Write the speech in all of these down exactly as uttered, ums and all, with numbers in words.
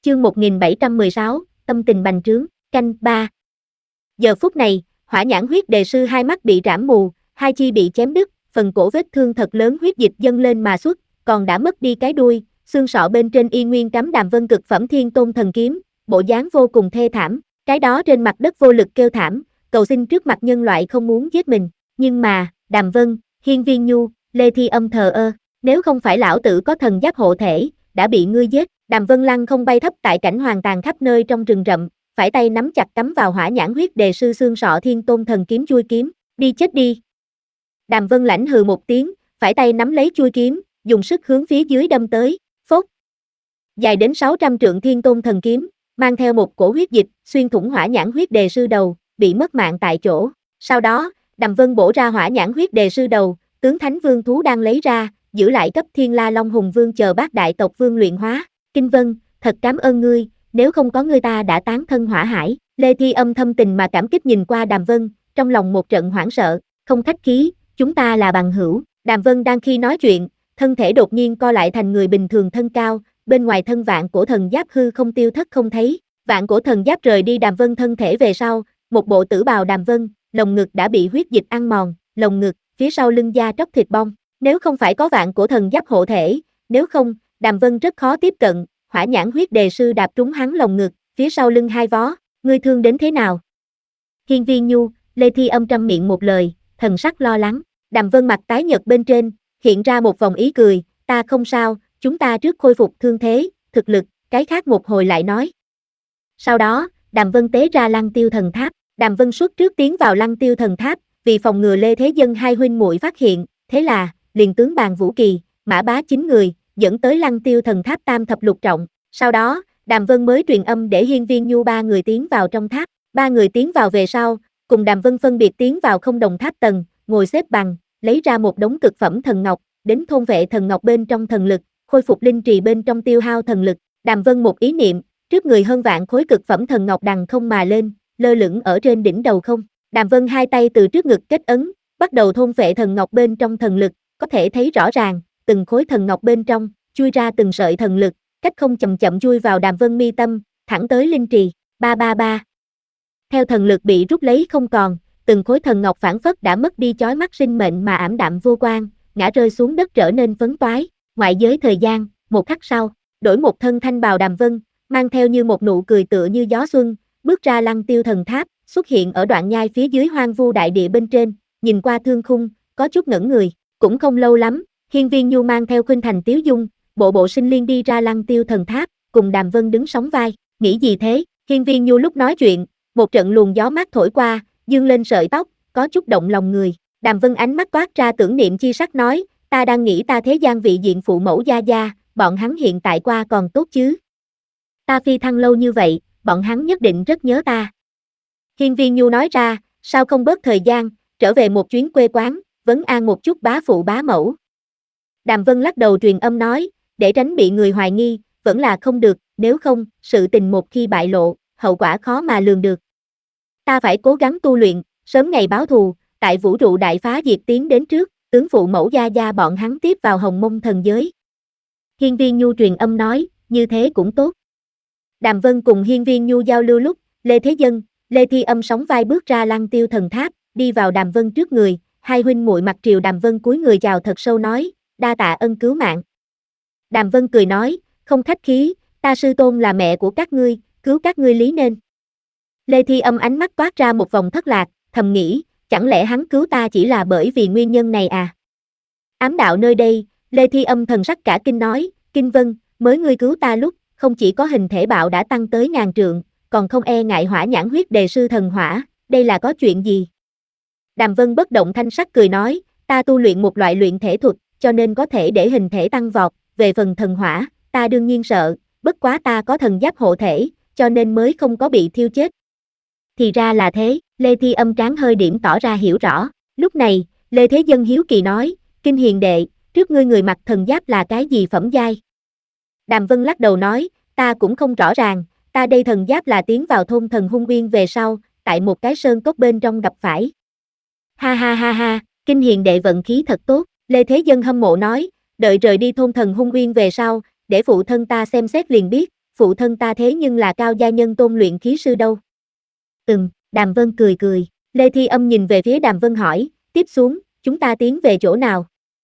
Chương một nghìn bảy trăm mười sáu, tâm tình bành trướng, canh ba. Giờ phút này, Hỏa Nhãn huyết đề sư hai mắt bị rảm mù, hai chi bị chém đứt, phần cổ vết thương thật lớn huyết dịch dâng lên mà xuất, còn đã mất đi cái đuôi, xương sọ bên trên y nguyên cắm Đàm Vân cực phẩm Thiên Tôn thần kiếm, bộ dáng vô cùng thê thảm, cái đó trên mặt đất vô lực kêu thảm, cầu xin trước mặt nhân loại không muốn giết mình, nhưng mà, Đàm Vân, Hiên Viên Nhu, Lê Thi Âm thờ ơ, nếu không phải lão tử có thần giáp hộ thể, đã bị ngươi giết. Đàm Vân lăng không bay thấp tại cảnh hoàng tàn khắp nơi trong rừng rậm, phải tay nắm chặt cắm vào Hỏa Nhãn huyết đề sư xương sọ Thiên Tôn thần kiếm chui kiếm, đi chết đi. Đàm Vân lãnh hừ một tiếng, phải tay nắm lấy chui kiếm, dùng sức hướng phía dưới đâm tới, phốt. Dài đến sáu trăm trượng Thiên Tôn thần kiếm, mang theo một cổ huyết dịch, xuyên thủng Hỏa Nhãn huyết đề sư đầu, bị mất mạng tại chỗ. Sau đó, Đàm Vân bổ ra Hỏa Nhãn huyết đề sư đầu, tướng Thánh Vương thú đang lấy ra, giữ lại cấp Thiên La Long Hùng Vương chờ bát đại tộc vương luyện hóa. Kinh Vân, thật cảm ơn ngươi, nếu không có ngươi ta đã tán thân hỏa hải. Lê Thi Âm thâm tình mà cảm kích nhìn qua Đàm Vân, trong lòng một trận hoảng sợ, không khách khí, chúng ta là bằng hữu. Đàm Vân đang khi nói chuyện, thân thể đột nhiên co lại thành người bình thường thân cao, bên ngoài thân vạn cổ thần giáp hư không tiêu thất không thấy, vạn cổ thần giáp rời đi Đàm Vân thân thể về sau, một bộ tử bào Đàm Vân, lồng ngực đã bị huyết dịch ăn mòn, lồng ngực, phía sau lưng da tróc thịt bong, nếu không phải có vạn cổ thần giáp hộ thể, nếu không, Đàm Vân rất khó tiếp cận. Hỏa Nhãn huyết đề sư đạp trúng hắn lồng ngực, phía sau lưng hai vó, ngươi thương đến thế nào? Hiên Viên Nhu, Lê Thi Âm trăm miệng một lời, thần sắc lo lắng. Đàm Vân mặt tái nhợt bên trên, hiện ra một vòng ý cười, ta không sao, chúng ta trước khôi phục thương thế, thực lực, cái khác một hồi lại nói. Sau đó, Đàm Vân tế ra Lăng Tiêu thần tháp, Đàm Vân xuất trước tiến vào Lăng Tiêu thần tháp, vì phòng ngừa Lê Thế Dân hai huynh muội phát hiện, thế là, liền tướng Bàn Vũ Kỳ, Mã Bá chín người, dẫn tới Lăng Tiêu thần tháp tam thập lục trọng, sau đó, Đàm Vân mới truyền âm để Hiên Viên Nhu ba người tiến vào trong tháp, ba người tiến vào về sau, cùng Đàm Vân phân biệt tiến vào không đồng tháp tầng, ngồi xếp bằng, lấy ra một đống cực phẩm thần ngọc, đến thôn vệ thần ngọc bên trong thần lực, khôi phục linh trì bên trong tiêu hao thần lực. Đàm Vân một ý niệm, trước người hơn vạn khối cực phẩm thần ngọc đằng không mà lên, lơ lửng ở trên đỉnh đầu không. Đàm Vân hai tay từ trước ngực kết ấn, bắt đầu thôn vệ thần ngọc bên trong thần lực, có thể thấy rõ ràng, từng khối thần ngọc bên trong, chui ra từng sợi thần lực, cách không chậm chậm chui vào Đàm Vân mi tâm, thẳng tới linh trì, ba ba ba. Theo thần lực bị rút lấy không còn, từng khối thần ngọc phảng phất đã mất đi chói mắt sinh mệnh mà ảm đạm vô quang, ngã rơi xuống đất trở nên phấn toái. Ngoại giới thời gian, một khắc sau, đổi một thân thanh bào Đàm Vân, mang theo như một nụ cười tựa như gió xuân, bước ra Lăng Tiêu thần tháp, xuất hiện ở đoạn nhai phía dưới hoang vu đại địa bên trên, nhìn qua thương khung, có chút ngẩn người, cũng không lâu lắm, Hiên Viên Nhu mang theo khuynh thành tiếu dung, bộ bộ sinh liên đi ra Lăng Tiêu thần tháp, cùng Đàm Vân đứng sóng vai, nghĩ gì thế? Hiên Viên Nhu lúc nói chuyện, một trận luồng gió mát thổi qua, dương lên sợi tóc, có chút động lòng người. Đàm Vân ánh mắt toát ra tưởng niệm chi sắc nói, ta đang nghĩ ta thế gian vị diện phụ mẫu gia gia, bọn hắn hiện tại qua còn tốt chứ? Ta phi thăng lâu như vậy, bọn hắn nhất định rất nhớ ta. Hiên Viên Nhu nói ra, sao không bớt thời gian, trở về một chuyến quê quán, vấn an một chút bá phụ bá mẫu. Đàm Vân lắc đầu truyền âm nói, để tránh bị người hoài nghi, vẫn là không được, nếu không, sự tình một khi bại lộ, hậu quả khó mà lường được. Ta phải cố gắng tu luyện, sớm ngày báo thù, tại vũ trụ đại phá diệt tiến đến trước, tướng phụ mẫu gia gia bọn hắn tiếp vào Hồng Mông thần giới. Hiên Viên Nhu truyền âm nói, như thế cũng tốt. Đàm Vân cùng Hiên Viên Nhu giao lưu lúc, Lê Thế Dân, Lê Thi Âm sóng vai bước ra Lăng Tiêu thần tháp, đi vào Đàm Vân trước người, hai huynh muội mặt triều Đàm Vân cúi người chào thật sâu nói, đa tạ ân cứu mạng. Đàm Vân cười nói, không khách khí, ta sư tôn là mẹ của các ngươi, cứu các ngươi lý nên. Lê Thi Âm ánh mắt toát ra một vòng thất lạc, thầm nghĩ, chẳng lẽ hắn cứu ta chỉ là bởi vì nguyên nhân này à? Ám đạo nơi đây, Lê Thi Âm thần sắc cả kinh nói, Kinh Vân, mới ngươi cứu ta lúc, không chỉ có hình thể bạo đã tăng tới ngàn trượng, còn không e ngại Hỏa Nhãn huyết đề sư thần hỏa, đây là có chuyện gì? Đàm Vân bất động thanh sắc cười nói, ta tu luyện một loại luyện thể thuật, cho nên có thể để hình thể tăng vọt, về phần thần hỏa, ta đương nhiên sợ, bất quá ta có thần giáp hộ thể, cho nên mới không có bị thiêu chết. Thì ra là thế, Lê Thi Âm trán hơi điểm tỏ ra hiểu rõ, lúc này, Lê Thế Dân hiếu kỳ nói, Kinh Hiền đệ, trước ngươi người mặc thần giáp là cái gì phẩm giai? Đàm Vân lắc đầu nói, ta cũng không rõ ràng, ta đây thần giáp là tiến vào thôn thần hung uyên về sau, tại một cái sơn cốc bên trong gặp phải. Ha ha ha ha, Kinh Hiền đệ vận khí thật tốt, Lê Thế Dân hâm mộ nói, đợi rời đi thôn thần hung uyên về sau, để phụ thân ta xem xét liền biết, phụ thân ta thế nhưng là cao gia nhân tôn luyện khí sư đâu. Ừm, Đàm Vân cười cười, Lê Thi Âm nhìn về phía Đàm Vân hỏi, tiếp xuống, chúng ta tiến về chỗ nào?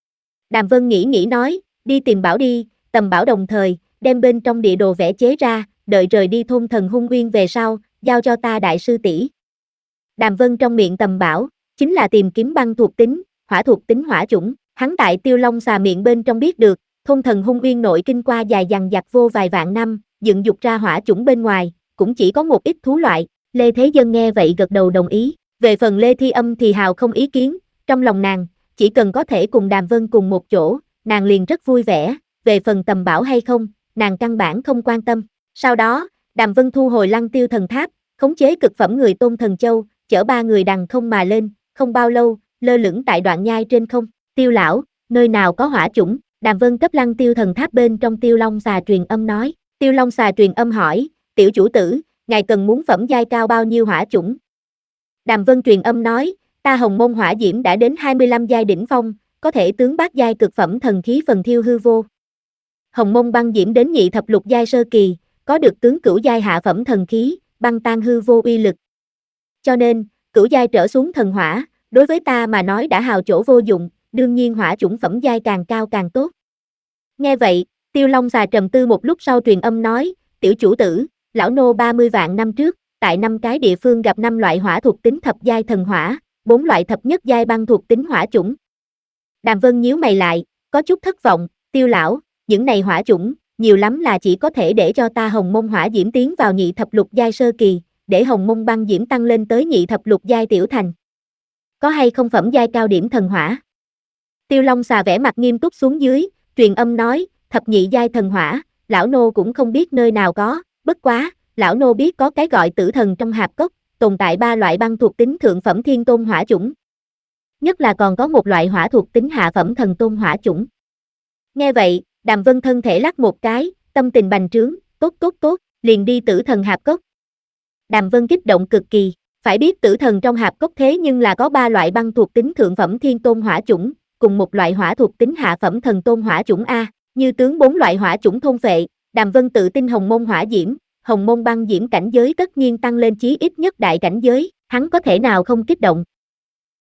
Đàm Vân nghĩ nghĩ nói, đi tìm bảo đi, tầm bảo đồng thời, đem bên trong địa đồ vẽ chế ra, đợi rời đi thôn thần hung uyên về sau, giao cho ta đại sư tỷ. Đàm Vân trong miệng tầm bảo, chính là tìm kiếm băng thuộc tính, hỏa thuộc tính hỏa chủng, hắn tại Tiêu Long xà miệng bên trong biết được, thôn thần hung uyên nội kinh qua dài dằng dặc vô vài vạn năm, dựng dục ra hỏa chủng bên ngoài, cũng chỉ có một ít thú loại. Lê Thế Dân nghe vậy gật đầu đồng ý, về phần Lê Thi Âm thì hào không ý kiến, trong lòng nàng, chỉ cần có thể cùng Đàm Vân cùng một chỗ, nàng liền rất vui vẻ, về phần tầm bảo hay không, nàng căn bản không quan tâm. Sau đó, Đàm Vân thu hồi Lăng Tiêu thần tháp, khống chế cực phẩm người tôn thần châu, chở ba người đằng không mà lên, không bao lâu, lơ lửng tại đoạn nhai trên không. Tiêu lão, nơi nào có hỏa chủng? Đàm Vân cấp Lăng Tiêu thần tháp bên trong Tiêu Long xà truyền âm nói. Tiêu Long xà truyền âm hỏi, tiểu chủ tử, ngài cần muốn phẩm giai cao bao nhiêu hỏa chủng? Đàm Vân truyền âm nói, ta Hồng Môn hỏa diễm đã đến hai mươi lăm giai đỉnh phong, có thể tướng bát giai cực phẩm thần khí phần thiêu hư vô. Hồng Môn băng diễm đến nhị thập lục giai sơ kỳ, có được tướng cửu giai hạ phẩm thần khí, băng tan hư vô uy lực. Cho nên, cửu giai trở xuống thần hỏa, đối với ta mà nói đã hào chỗ vô dụng, đương nhiên hỏa chủng phẩm giai càng cao càng tốt. Nghe vậy, Tiêu Long xà trầm tư một lúc sau truyền âm nói, tiểu chủ tử, lão nô ba mươi vạn năm trước, tại năm cái địa phương gặp năm loại hỏa thuộc tính thập giai thần hỏa, bốn loại thập nhất giai băng thuộc tính hỏa chủng. Đàm Vân nhíu mày lại, có chút thất vọng, Tiêu lão, những này hỏa chủng, nhiều lắm là chỉ có thể để cho ta Hồng Môn hỏa diễm tiến vào nhị thập lục giai sơ kỳ, để Hồng Môn băng diễm tăng lên tới nhị thập lục giai tiểu thành. Có hay không phẩm giai cao điểm thần hỏa? Tiêu Long xà vẻ mặt nghiêm túc xuống dưới, truyền âm nói, thập nhị giai thần hỏa, lão nô cũng không biết nơi nào có, bất quá, lão nô biết có cái gọi tử thần trong hạp cốc, tồn tại ba loại băng thuộc tính thượng phẩm thiên tôn hỏa chủng. Nhất là còn có một loại hỏa thuộc tính hạ phẩm thần tôn hỏa chủng. Nghe vậy, Đàm Vân thân thể lắc một cái, tâm tình bành trướng, tốt tốt tốt, liền đi tử thần hạp cốc. Đàm Vân kích động cực kỳ, phải biết tử thần trong hạp cốc thế nhưng là có ba loại băng thuộc tính thượng phẩm thiên tôn hỏa chủng, cùng một loại hỏa thuộc tính hạ phẩm thần tôn hỏa chủng A, như tướng bốn loại hỏa chủng thôn phệ, Đàm Vân tự tin Hồng Môn hỏa diễm, Hồng Môn băng diễm cảnh giới tất nhiên tăng lên chí ít nhất đại cảnh giới, hắn có thể nào không kích động.